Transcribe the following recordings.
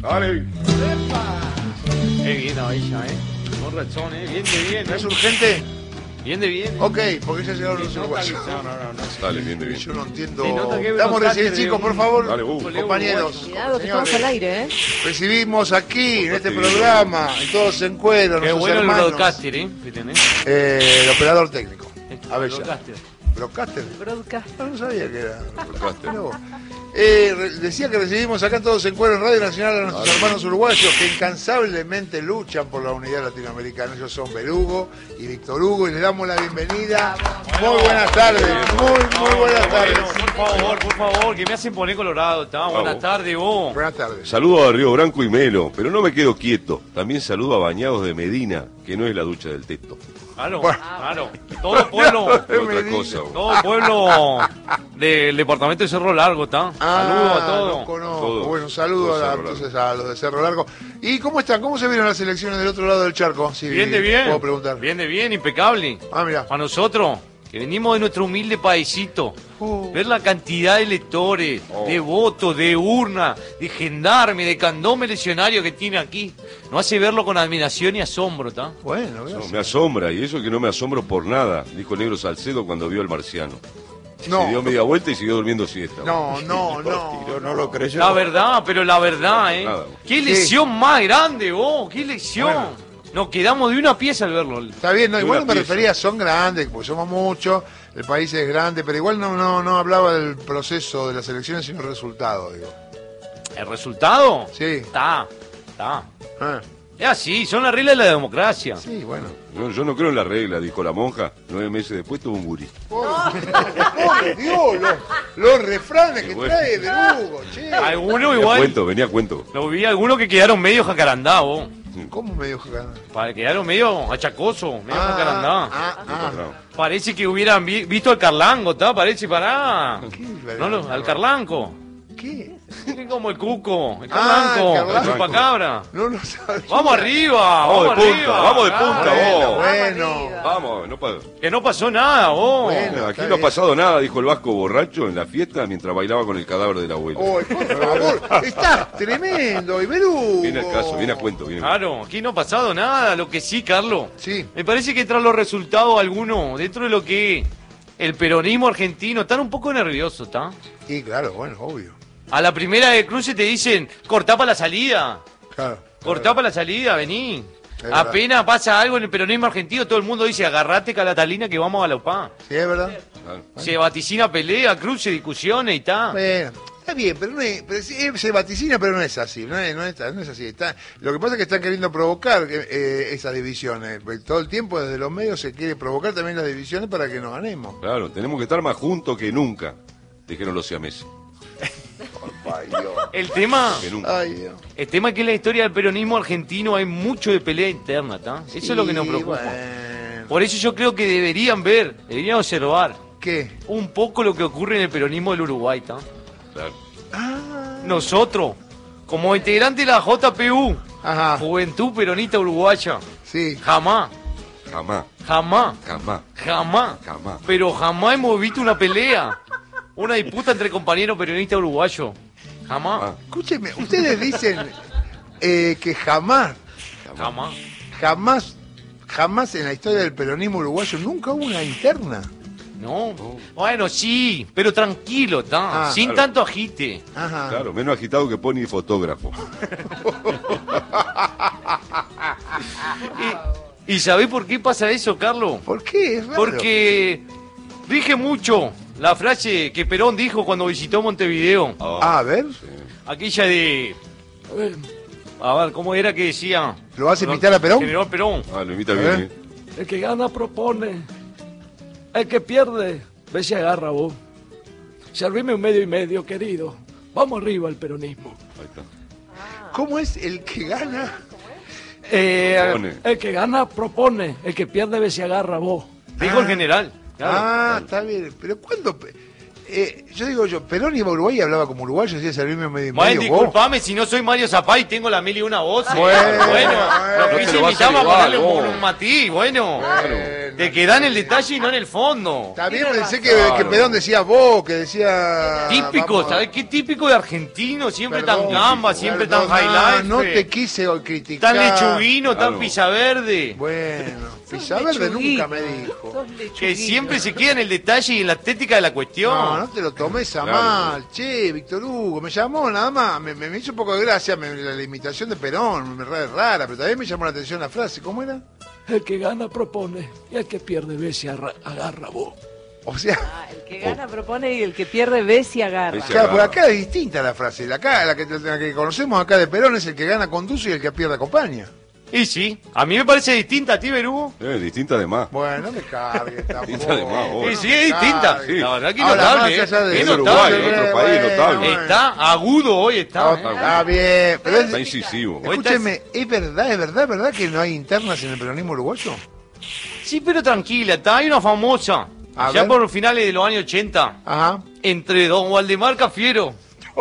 Dale. Qué bien ahí ya, Con razón, bien de bien. ¿No es urgente? Bien de bien. Ok, porque ya llegaron los uruguayos. No. Dale, bien de bien. Yo no entiendo. Se nota que Damos a recibir, Brocaster chicos, de por un- favor. Dale, Compañeros. Cuidado que señores. estamos al aire, ¿eh? Recibimos aquí, en este programa, en Todos en Cuero, Qué nuestros bueno el hermanos, broadcaster, ¿Qué tenés? el operador técnico. A ver, ya. Broadcaster. ¿Broadcaster? Broadcast. No sabía que era. Broadcaster. Mirá vos. Decía que recibimos acá Todos en Cuero en Radio Nacional a nuestros hermanos uruguayos que incansablemente luchan por la unidad latinoamericana. Ellos son Berugo y Víctor Hugo y les damos la bienvenida. Muy buenas tardes, muy buenas tardes. Por favor, que me hacen poner colorado. Buenas tardes, vos. Buenas tardes. Saludo a Río Branco y Melo, pero no me quedo quieto. También saludo a Bañados de Medina, que no es la ducha del Teto. Claro, Bueno. claro. Todo pueblo, Es otra Medina. cosa. vos. todo pueblo del departamento de Cerro Largo, ¿está? Saludos a No todos. conozco. Todos. Bueno, un saludo Todos Cerro entonces a los de Cerro Largo. ¿Y cómo están? ¿Cómo se vieron las elecciones del otro lado del charco? Si Bien de bien. Puedo preguntar. Bien de bien, impecable. Ah, mira. A nosotros, que venimos de nuestro humilde paisito, ver la cantidad de electores, de votos, de urna, de gendarme, de candombe legionario que tiene aquí, nos hace verlo con admiración y asombro, ¿está? Bueno, No, me asombra, y eso que no me asombro por nada, dijo Negro Salcedo cuando vio al marciano. Se dio no, media vuelta y siguió durmiendo siesta. no, No lo creyó. La verdad, pero la verdad, Nada. Qué lesión más grande, vos, qué lesión. Bueno. Nos quedamos de una pieza al verlo. Está bien, no, De igual una me pieza. refería, son grandes, porque somos muchos, el país es grande, pero igual no hablaba del proceso de las elecciones, sino el resultado, digo. ¿El resultado? Sí. Está. Ah, Es así, son las reglas de la democracia. sí, bueno. Yo no creo en la regla, dijo la monja. 9 meses después tuvo un gurí. ¡Por Dios! Los refranes que bueno. trae Berugo, che. Algunos Venía a igual, cuento, venía a cuento. lo vi, algunos que quedaron medio jacarandá, vos. ¿Cómo me dijo que Quedaron medio achacosos, medio jacarandá. ah. Parece que hubieran visto al Carlango, ¿está? Parece, pará. ¿Qué? No, al Carlanco. ¿Qué? Es como el Cuco, el Ah, Carlanco, el el Carlanco. chupacabra. No sabía. Vamos arriba, Vamos de vamos punta, arriba. vamos de punta, vos. Bueno, Vamos, no pasa. Que no pasó nada, vos. Bueno. Aquí está no ha bien. pasado nada, dijo el vasco borracho en la fiesta mientras bailaba con el cadáver del abuelo. oh, por favor, estás tremendo, y Berugo. Viene al caso, viene a cuento. Viene. Claro, aquí no ha pasado nada. Lo que sí, Carlos. Sí. Me parece que tras los resultados algunos, dentro de lo que es el peronismo argentino, están un poco nerviosos, ¿está? Y claro, bueno, obvio. A la primera de cruce te dicen, cortá para la salida. Claro. Cortá para la salida, vení. verdad. Apenas pasa algo en el peronismo argentino, todo el mundo dice, agarrate Calatalina que vamos a la UPA. Sí, es verdad. Claro. Se vaticina pelea, cruce, discusiones y tal. Bueno, está bien, pero no es, pero se vaticina, pero no es así, no es así. Lo que pasa es que están queriendo provocar esas divisiones. Porque todo el tiempo desde los medios se quiere provocar también las divisiones para que nos ganemos. Claro, tenemos que estar más juntos que nunca, dijeron los siameses. Ay, Dios. El tema Que nunca. Ay, Dios. es que en la historia del peronismo argentino hay mucho de pelea interna, ¿está? Eso es lo que nos Sí, preocupa. bueno. Por eso yo creo que deberían observar ¿Qué? un poco lo que ocurre en el peronismo del Uruguay, ¿está? Claro. Ah, Nosotros, como integrante de la JPU, ajá, Juventud Peronista Uruguaya, sí. jamás, Jamás, jamás, jamás, jamás, jamás. pero jamás hemos visto una pelea, una disputa entre compañeros peronistas uruguayos. Jamás, Ah. Escúcheme, ustedes dicen que jamás en la historia del peronismo uruguayo nunca hubo una interna. no. Bueno, sí, pero tranquilo, ¿está? Ah, Sin claro. tanto agite. Ajá. Claro, menos agitado que Pony fotógrafo. ¿Y sabés por qué pasa eso, Carlos? ¿Por qué? Es raro. Porque dije mucho la frase que Perón dijo cuando visitó Montevideo. Ah, a ver, Aquella de... A ver, ¿cómo era que decía? ¿lo vas a imitar a Perón? General Perón. Ah, lo imita A bien, ver. ¿eh? El que gana propone. El que pierde, ve si agarra vos. Servime un medio y medio, querido. Vamos arriba al peronismo. Ahí está. ¿Cómo es el que gana? Propone. El que gana propone. El que pierde, ve si agarra vos. Dijo el general. Claro. Ah, está bien. Pero ¿cuándo? Perón iba a Uruguay y hablaba como uruguayo, decía servirme un medio y Bueno, medio. vos. disculpame si no soy Mario Zapá y tengo la mil y una voz. Bueno, Bueno, bueno. lo No que te hice lo vas a invitamos a llevar, ponerle vos. un matiz, bueno. Bueno, Te quedás en el detalle y no en el fondo. También Tiene pensé razón. que Perón decía vos, que decía... Típico, vamos, ¿sabes qué típico de argentino? Siempre perdón, tan gamba, siempre tan perdón, highlight. No te quise criticar. Tan lechuguino, tan Claro. pizza verde. Bueno, Sos Pizaverde lechuguino, nunca me dijo. sos Que lechuguino. siempre se queda en el detalle y en la estética de la cuestión. No, no te lo tomes a Claro. mal. Che, Víctor Hugo, me llamó nada más. Me hizo un poco de gracia la imitación de Perón, rara, pero también me llamó la atención la frase. ¿Cómo era? El que gana propone y el que pierde ve si agarra vos. O sea, Ah, el que gana propone y el que pierde ve si agarra. Ve si claro, por agarra. acá es distinta la frase. La que conocemos acá de Perón es el que gana conduce y el que pierde acompaña. Y sí, a mí me parece distinta a ti, Berugo. Distinta de más. Bueno, no me cargues tampoco. Distinta de más, vos. Y sí, es distinta. Sí. La verdad que Ahora, notable, más allá de es eso, notable. Uruguay, otro país notable. bueno. Está agudo hoy, está. Está bien, pero Está incisivo. escúcheme, ¿es verdad que no hay internas en el peronismo uruguayo? Sí, pero tranquila, está. Hay una famosa. A Ya ver. por finales de los años 80. Ajá. Entre don Waldemar Cafiero.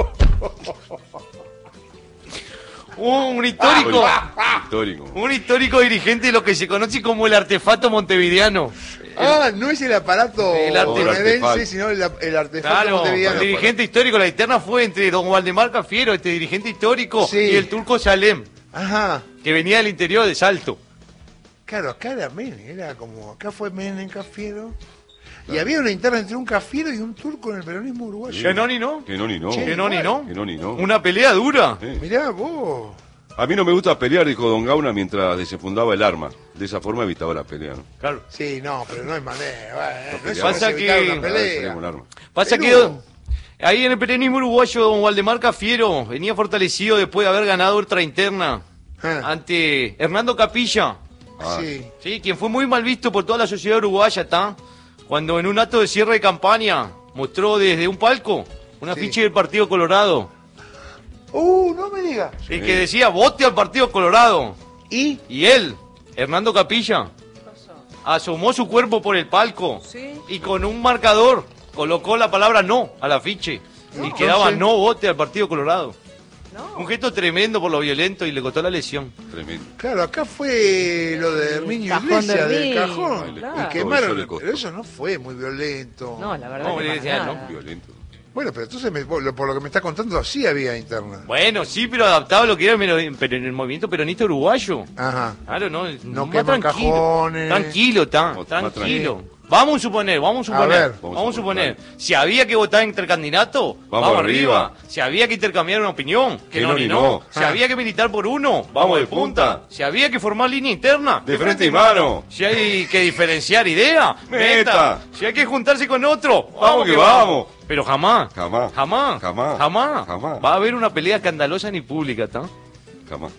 Un histórico. Histórico. Un histórico dirigente de lo que se conoce como el artefacto montevideano. Ah, no es el aparato El bonaerense, artefacto. sino el artefacto Claro, montevideano. el dirigente histórico. La interna fue entre don Waldemar Cafiero, este dirigente histórico, Sí. y el turco Salem, Ajá. que venía del interior de Salto. Claro, acá era Menem, era como, acá fue Menem, Cafiero. Y había una interna entre un Cafiero y un turco en el peronismo uruguayo. Que no ni no. Que no ni no. Che, Que no ni no. Que no ni no. Una pelea dura. Sí. Mirá vos. A mí no me gusta pelear, dijo Don Gauna mientras desenfundaba el arma. De esa forma evitaba la pelea, ¿no? Claro. Sí, no, pero no hay manera. Bueno, no es Pasa evitar que- una Para eso pelea. con arma. Pasa Perú. que ahí en el peronismo uruguayo, don Waldemar Cafiero venía fortalecido después de haber ganado otra interna Ah, ante Hernando Capilla, Ah, sí. ¿sí? Quien fue muy mal visto por toda la sociedad uruguaya, ¿está? Cuando en un acto de cierre de campaña mostró desde un palco un Sí. afiche del Partido Colorado No me digas. y que decía vote al Partido Colorado. ¿Y? Y él, Hernando Capilla, asomó su cuerpo por el palco Sí. y con un marcador colocó la palabra no al afiche y quedaba Entonces- no vote al Partido Colorado. No. Un gesto tremendo por lo violento y le costó la lesión. tremendo. Claro, acá fue lo de Herminio Cajón Iglesias, de del Herminio, cajón. claro. Y Eso quemaron, le costó. pero eso no fue muy violento. No, la verdad No, que le para decía, nada. no. Violento. Bueno, pero entonces, por lo que me estás contando, sí había interna. Bueno, sí, pero adaptado a lo que era pero en el movimiento peronista uruguayo. Ajá. Claro, no, No más queman tranquilo. cajones. Tranquilo, está, Más tranquilo. Vamos a suponer, ver. vamos a suponer. Si había que votar entre candidatos, vamos arriba. Si había que intercambiar una opinión, que no ni no. Si Ah. había que militar por uno, vamos de punta. Si había que formar línea interna, De frente y mano. Si hay que diferenciar ideas, Meta. Si hay que juntarse con otro, Vamos que vamos. Pero jamás, Jamás. jamás, Jamás. jamás, Jamás. va a haber una pelea escandalosa ni pública, ¿está? Jamás.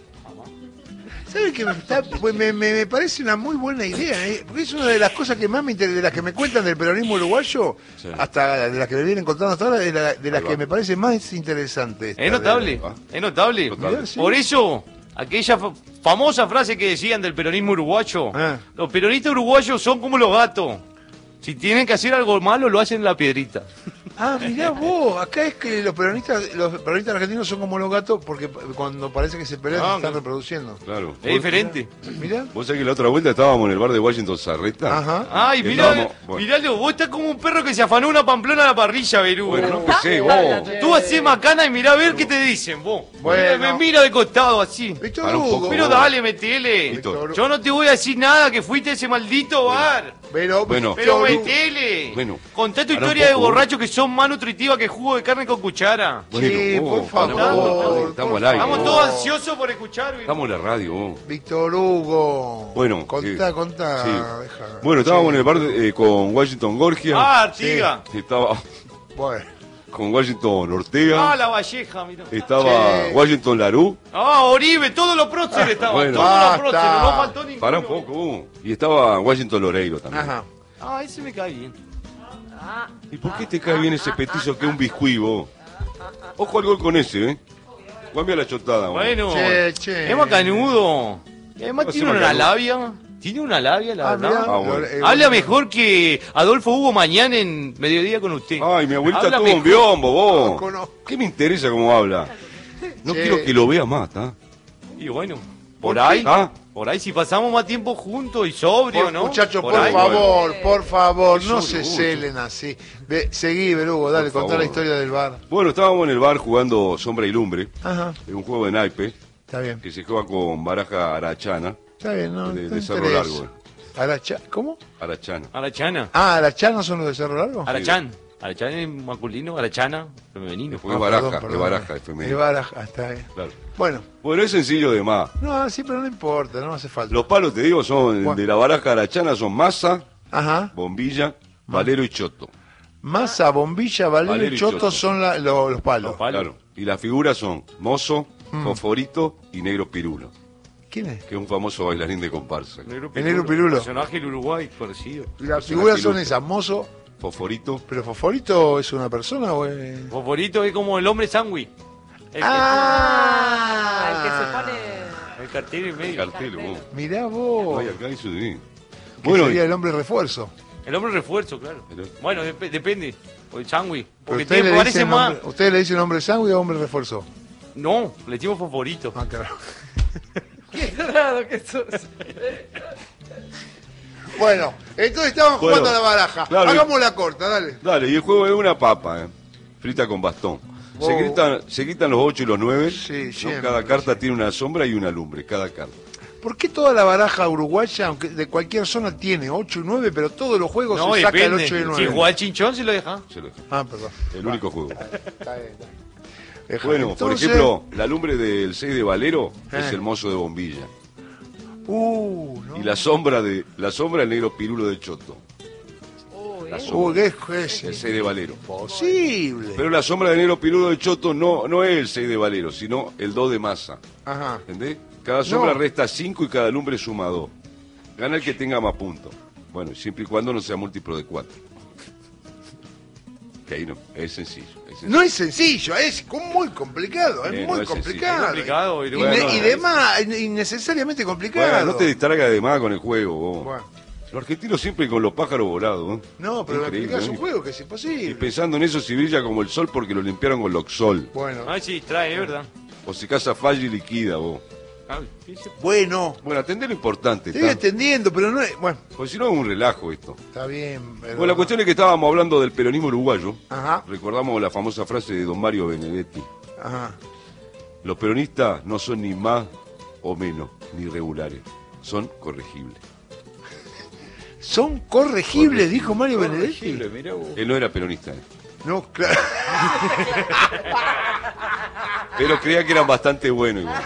¿Sabes qué? Me parece una muy buena idea, ¿eh? Porque es una de las cosas que más me interesa, de las que me cuentan del peronismo uruguayo, Sí. hasta de las que me vienen contando hasta ahora, de las Ahí que va. me parece más interesante. esta Es notable, Ah. es notable. Notable. Mirá, sí. Por eso, aquella famosa frase que decían del peronismo uruguayo, Ah. los peronistas uruguayos son como los gatos. Si tienen que hacer algo malo, lo hacen en la piedrita. Ah, mirá vos, acá es que los peronistas argentinos son como los gatos porque cuando parece que se pelean Ah, se están claro. reproduciendo. Claro. Es diferente. Mirá. Vos sabés que la otra vuelta estábamos en el bar de Washington Sarreta. Ajá. Ay, Que mirá, estábamos- bueno. miralo, vos estás como un perro que se afanó una pamplona a la parrilla, Berú. Bueno, no empecé, vos. Tú hacés macana y mirá a ver qué te dicen, vos. Bueno. Me mira de costado así. Víctor Para un Hugo. poco. Pero dale, metele. Víctor. Yo no te voy a decir nada que fuiste a ese maldito bar. Pero, Bueno. Pero Víctor Hugo. metele. Bueno, Contá tu para un historia de poco. borrachos que son más nutritivas que jugo de carne con cuchara. Sí, vos, por favor, pará, por estamos al aire. Estamos vos. todos ansiosos por escuchar. Berú. Estamos en la radio, vos. Víctor Hugo. Bueno, Contá, sí. contá. Sí. Deja. Bueno, estábamos Sí. en el bar con Washington Gorgia. Ah, Artiga. Estaba Bueno. con Washington Ortega. Ah, la Valleja, mira. Estaba Sí. Washington Larú. Ah, Oribe, todos los próceres estaban. bueno. Todos los Basta. próceres, no faltó ninguno. Pará un poco, vos. Y estaba Washington Loreiro también. Ajá. Ah, ese me cae bien. ¿Y por qué te cae bien ese petizo que es un biscuit, vos? Ojo al gol con ese, ¿eh? Cambia la chotada, vos. Bueno, Che. es macanudo. Y además No, tiene sí, una macanudo. labia. Tiene una labia, la Ah, verdad. mirá. Ah, bueno. Habla mejor que Adolfo Hugo mañana en Mediodía con usted. Ay, mi abuelita Habla tuvo un mejor. biombo, vos. No conozco. ¿Qué me interesa cómo habla? No Sí. quiero que lo vea más, ¿está? Y bueno, Por ahí, Ah. por ahí, si pasamos más tiempo juntos y sobrio, ¿no? Muchachos, por ahí. favor, no Eso, se mucho. celen así. Seguí, Berugo, dale, Por contá la favor. historia del bar. Bueno, estábamos en el bar jugando Sombra y Lumbre, Ajá, es un juego de naipe está bien. que se juega con baraja arachana. Está bien, no, De no Cerro interesa. Largo. ¿Cómo? Arachana. Arachana. Ah, ¿Arachanos son los de Cerro Largo? Arachán. Arachán es masculino, Arachana femenino. Después Ah, baraja, perdón, de perdón. baraja, de De femenino. baraja, está bien. Claro. Bueno, Bueno, es sencillo de más. no, sí, pero no importa, no hace falta. Los palos, te digo, son Bueno. de la baraja arachana, son masa, Ajá. bombilla, valero y choto. Masa, bombilla, valero Valero y y choto choto. son los palos. Los palos. Claro. Y las figuras son mozo, fosforito y negro pirulo, ¿Quién es? que es un famoso bailarín de comparsa. El negro Pirulo. Personaje del Uruguay conocido. Y las Es figuras una son piluca. esas, mozo. Fosforito, ¿Pero Fosforito es una persona o es...? Favorito es como el hombre sándwich. El, ¡Ah! El que se pone. el cartel en medio. cartel, vos. Mirá No vos. hay acá, eso de... Que Bueno, sería el hombre refuerzo. El hombre refuerzo, claro. Pero- Bueno, depende. O el sándwich. Pero Porque ustedes tiene, le parece dicen más. ¿Ustedes le dicen hombre sándwich o hombre refuerzo? No, le decimos favorito. Ah, claro. Qué raro que sos. Bueno, entonces estaban Bueno, jugando a la baraja. claro. Hagamos la corta, dale. dale, y el juego es una papa, frita con bastón. Wow. Se quitan los 8 y los 9. Sí, siempre, Cada carta sí. tiene una sombra y una lumbre, cada carta. ¿Por qué toda la baraja uruguaya, aunque de cualquier zona, tiene 8 y 9, pero todos los juegos No, se saca el depende. 8 y el 9? Si juega al chinchón, se lo deja. Se lo dejo. Ah, perdón. El único juego. Está bien, está bien. Deja. Bueno, por Entonces- ejemplo, la lumbre del 6 de Valero es Eh. el mozo de bombilla. ¿no? Y la sombra el negro pirulo de choto. Uy, La sombra, ¿qué es el 6 de Valero. posible? Pero la sombra del negro pirulo de choto no es el 6 de Valero, sino el 2 de masa. Ajá. ¿Entendés? Cada sombra No. resta 5 y cada lumbre suma 2. Gana el que tenga más puntos. Bueno, siempre y cuando no sea múltiplo de 4. Que ahí no, es sencillo. No es sencillo, es muy complicado, es No muy es sencillo. complicado. Es complicado, y bueno, y demás, innecesariamente complicado. Bueno, no te distraigas de más con el juego, vos. Bueno. Los argentinos siempre con los pájaros volados. No, pero me Increíble, explicás ¿eh? un juego que es Y imposible. pensando en eso, si brilla como el sol porque lo limpiaron con Loxol. Bueno, Ay, sí, trae, es verdad. O si casa falla y liquida, vos. Ah, sí, sí. bueno, Bueno, atender lo importante. estoy entendiendo, pero no es... Bueno, Porque si no es un relajo esto. está bien. pero- Bueno, la cuestión es que estábamos hablando del peronismo uruguayo. Ajá, Recordamos la famosa frase de don Mario Benedetti. ajá. Los peronistas no son ni más o menos, ni regulares. Son corregibles. Son corregibles, dijo Mario Benedetti. Mirá vos. Él no era peronista, No, claro. pero creía que eran bastante buenos igual.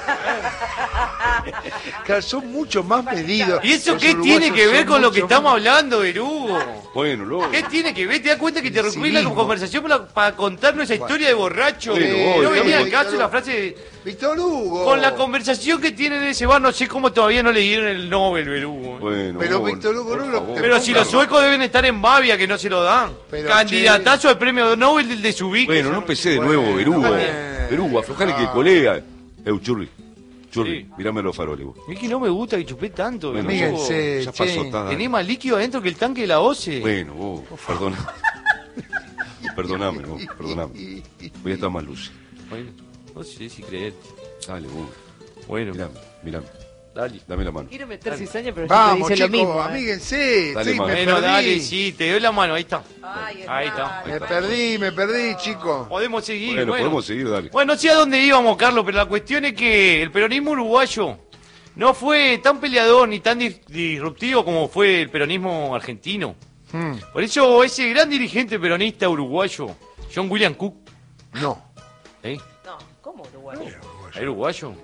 Claro, son mucho más medidos. ¿Y eso Los qué uruguayos tiene que ver son con lo que mucho estamos más- hablando, Berugo? Bueno, luego. ¿Qué tiene que ver? ¿Te das cuenta que te rompí la Civismo. conversación para contarnos esa historia de borracho? Bueno, no vos, venía al Víctor caso la frase de... Víctor Hugo. Con la conversación que tienen en ese bar, no sé cómo todavía no le dieron el Nobel, Berugo. Bueno, Pero vos, Víctor Hugo, por no lo- favor. Pero si los suecos deben estar en Bavia, que no se lo dan. Pero, Candidatazo al premio Nobel del de Subic. Bueno, no empecé de nuevo, Bueno, Berugo. bueno. Berugo, aflojale que colea. Churri. Churri, Sí. mirame los faroles vos. Es que no me gusta que chupé tanto, Bueno, Berugo. Fíjense, ya pasó, che. está, dale. Tenés más líquido adentro que el tanque de la OCE. Bueno, vos, perdona. Perdoname, vos, perdoname. Voy a estar más lúcido. Bueno, no sé si creerte. Dale, vos. Bueno, Mirame. dale. Dame la mano. Quiero meter cizaña, pero Vamos, siempre dice chicos, lo mismo. amíguense. Dale, Sí, mano. me Bueno, perdí. dale, sí, te doy la mano, ahí está. Ay, Ahí está. Me perdí, chicos. Podemos seguir, Bueno, bueno. podemos seguir, dale. Bueno, no sé a dónde íbamos, Carlos, pero la cuestión es que el peronismo uruguayo no fue tan peleador ni tan disruptivo como fue el peronismo argentino. Hmm, Por eso ese gran dirigente peronista uruguayo, John William Cook, No. ¿eh? No, ¿cómo Uruguay? ¿Es uruguayo?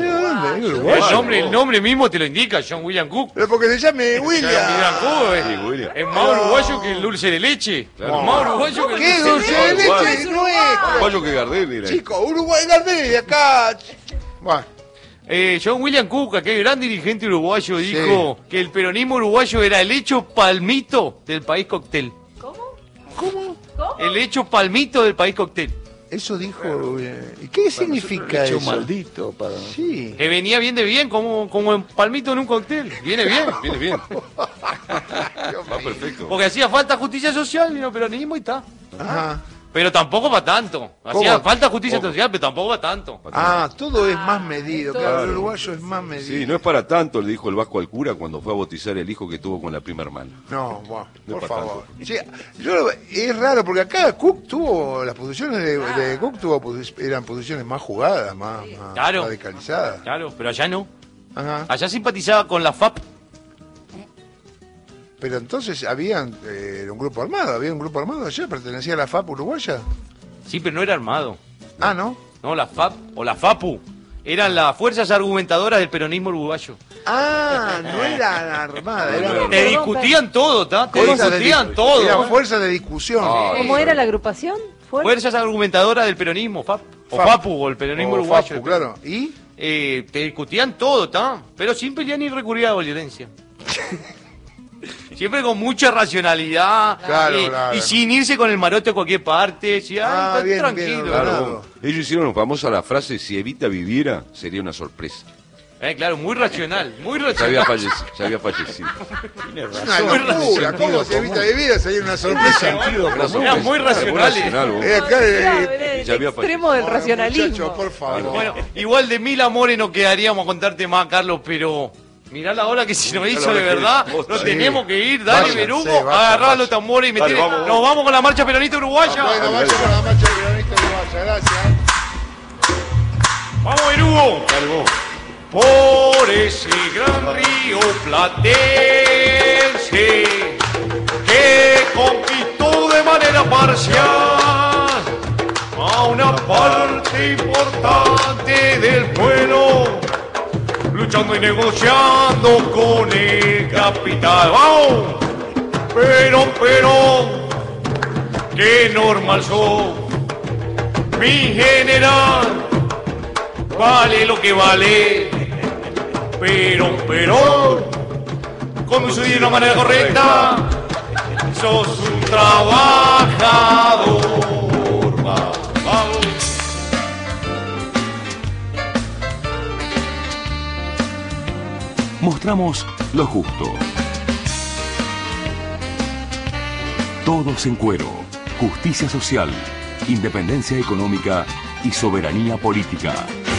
El nombre mismo te lo indica, John William Cook. Pero porque se llame John William. William Cook Sí, William. es más uruguayo que el dulce de leche. Claro. Es más uruguayo que el ¿Qué dulce de leche. dulce de leche nuestro? Uruguayo que Gardel era. Chicos, Uruguay, Gardel de acá. Bueno, John William Cook, aquel gran dirigente uruguayo, dijo que el peronismo uruguayo era el hecho palmito del país cóctel. ¿Cómo? ¿cómo? ¿Cómo? El hecho palmito del país cóctel. Eso dijo. ¿Y qué significa eso? maldito para... Sí. Que venía bien de bien, como un palmito en un cóctel. Viene bien. Viene bien. Va perfecto. Porque hacía falta justicia social y no peronismo y está. Ajá. Pero tampoco va tanto. Hacía ¿Cómo? falta justicia ¿Cómo? social, pero tampoco va tanto. Todo es más medido. Claro, Claro. el uruguayo es más medido. Sí, no es para tanto, le dijo el Vasco al cura cuando fue a bautizar el hijo que tuvo con la prima hermana. No, bueno, No por es para favor. Sí, es raro porque acá Cook tuvo, las posiciones de Cook eran posiciones más jugadas, más Claro. radicalizadas. Claro, pero allá no. Ajá. Allá simpatizaba con la FAP. Pero entonces había un grupo armado allá, pertenecía a la FAP uruguaya. Sí, pero no era armado. Ah, ¿no? No, la FAP o la FAPU. Eran las fuerzas argumentadoras del peronismo uruguayo. Ah, no era armada, era Te discutían todo, ¿tá? Te fuerzas de discutían dis- todo. Eran fuerzas de discusión. Ah, ¿Cómo era la agrupación? Fuerzas argumentadoras del peronismo, FAP. O FAP. FAPU, o el peronismo O uruguayo. FAPU, claro. ¿Y? Te discutían todo, ¿tá? Pero sin pelear ni recurrir a la violencia. Siempre con mucha racionalidad. Claro, claro. Y sin irse con el marote a cualquier parte. Sí, Ah, está bien, tranquilo. bien Claro, ordenado. ellos hicieron famosa la frase: si Evita viviera, sería una sorpresa. Claro, muy racional, muy Ya había racional. fallecido. Una locura, ¿cómo se evita vivir? Sería una sorpresa. Eran muy racionales. Acá, El ya había extremo del Bueno, racionalismo. muchachos, por favor. Bueno, igual de mil amores no quedaríamos a contarte más, Carlos, pero mirá la hora que se nos hizo de verdad. Nos Sí. tenemos que ir. Dale, Váyanse, Berugo, vayan, agarrá vayan. los tambores y Dale, metele. vamos. Nos vamos con la marcha peronista uruguaya. Bueno, vaya con la marcha peronista uruguaya, gracias. Vamos, Berugo. Por ese gran río platense que conquistó de manera parcial a una parte importante del pueblo, luchando y negociando con el capital. ¡Vamos! Pero, qué normal sos, mi general, vale lo que vale. Pero, conducido de una manera correcta, sos un trabajador. Vamos. Mostramos lo justo. Todos en cuero. Justicia social, independencia económica y soberanía política.